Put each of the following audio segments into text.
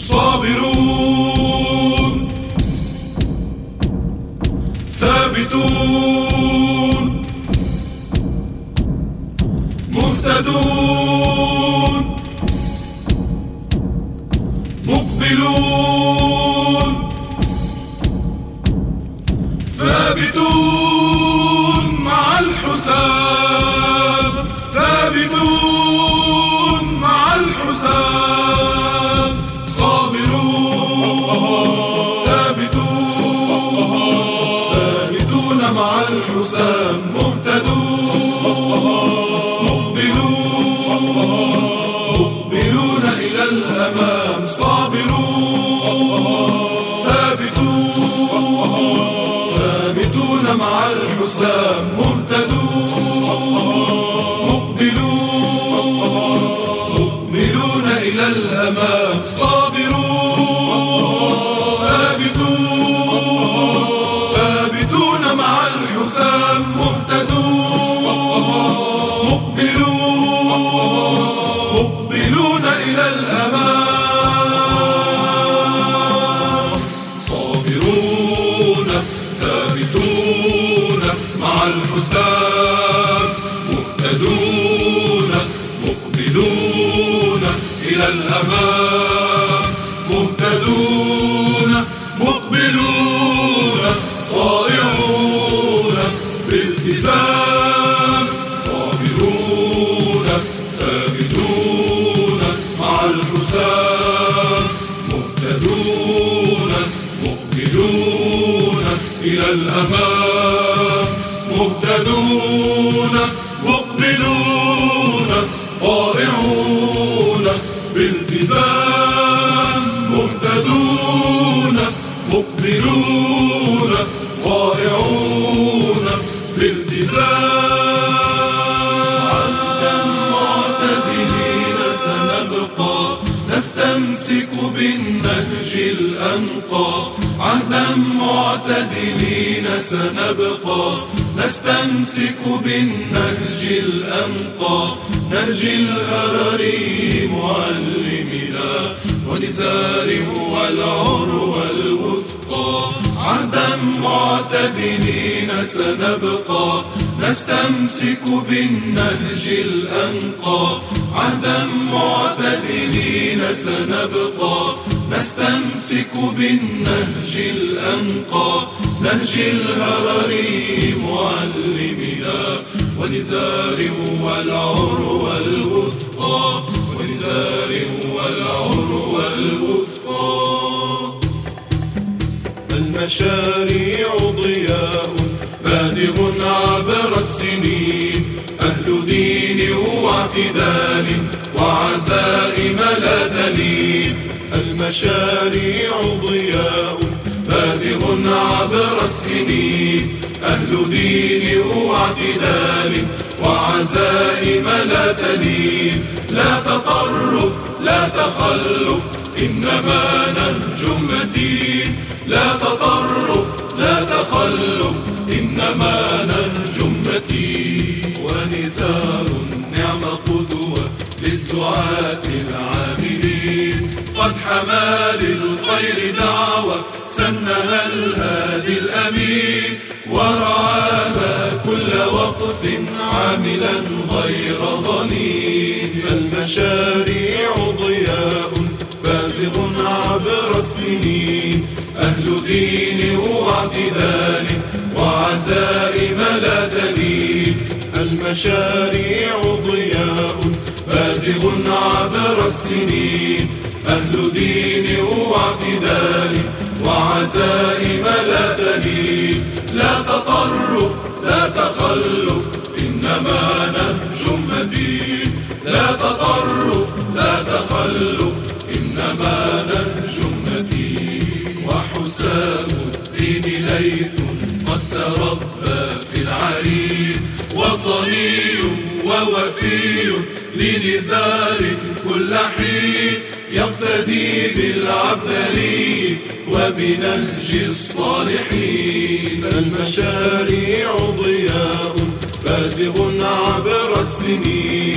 صابرون ثابتون مهتدون مقبلون ثابتون مع الحساب ثابتون مع الحساب صابرون ثابتون مع الحساب مهتدون مقبلون إلى الأمام صابرون ثابتون مع الحساب مهتدون مقبلون إلى الأمام صابرون ثابتون مع الحساب مهتدون مقبلون إلى الأمام صابرون ثابتون مع الحساب مهتدون مقبلون إلى الأمام مهتدون مقبلون طائعون بالتزام صابرون ثابتون مع الحساب مهتدون مقبلون إلى الأمام مهتدون مقبلون طائعون بالتزام مهتدون مقبلون طائعون بالتزام عهدا معتدلين سنبقى نستمسك بالنهج الأنقى عهدا معتدلين سنبقى نستمسك بالنهج الأنقى نهج الهرري معلمنا ونزار والعروة الوثقى عهدا معتدلين سنبقى نستمسك بالنهج الأنقى عهدا معتدلين سنبقى نستمسك بالنهج الأنقى نهج الهرري معلمنا ونزار والعروة الوثقى ونزار والعروة الوثقى المشاريع ضياء بازغ عبر السنين أهل دين واعتدال وعزائم لا دليل المشاريع ضياء بازغ عبر السنين أهل دين واعتدال وعزائم لا دليل لا تطرف لا تخلف إنما نهج متين لا تطرف لا تخلف إنما نهج متين ونزار نعم قدوة للدعاة العاملين قد حمى للخير دعوة سنها الهادي الأمين ورعاها كل وقت عاملا غير ضنين المشاريع ضياء بازغ عبر السنين أهل دين واعتدال وعزائم لا دليل المشاريع ضياء بازغ عبر السنين أهل دين واعتدال وعزائم لا دليل لا تطرف لا تخلف إنما نهج متين لا تطرف لا تخلف إنما نهج متين وحسام الدين ليث قد تربى في العرين وطني ووفي لنزار كل حين يقتدي بالعبدلي وبنهج الصالحين المشاريع ضياء بازغ عبر السنين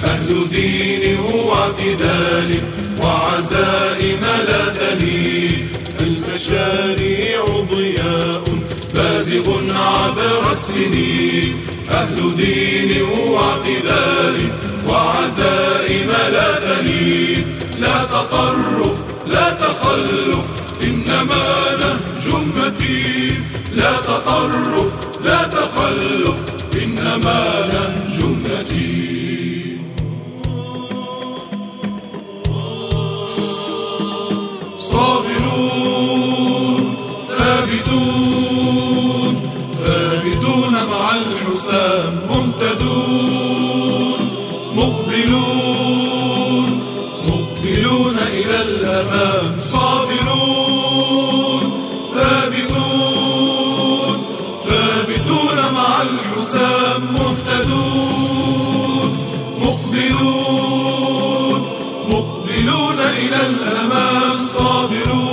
أهل دين واعتدال وعزائم لا تلين. المشاريع ضياء بازغ عبر السنين. أهل دين واعتدال وعزائم لا تلين. لا تطرف لا تخلف إنما نهج متين. لا تطرف لا تخلف إنما نهج متين. صابرون ثابتون ثابتون مع الحسام مهتدون مقبلون مقبلون إلى الأمام. صابرون ثابتون ثابتون مع الحسام مهتدون مقبلون مقبلون إلى الأمام. صابرون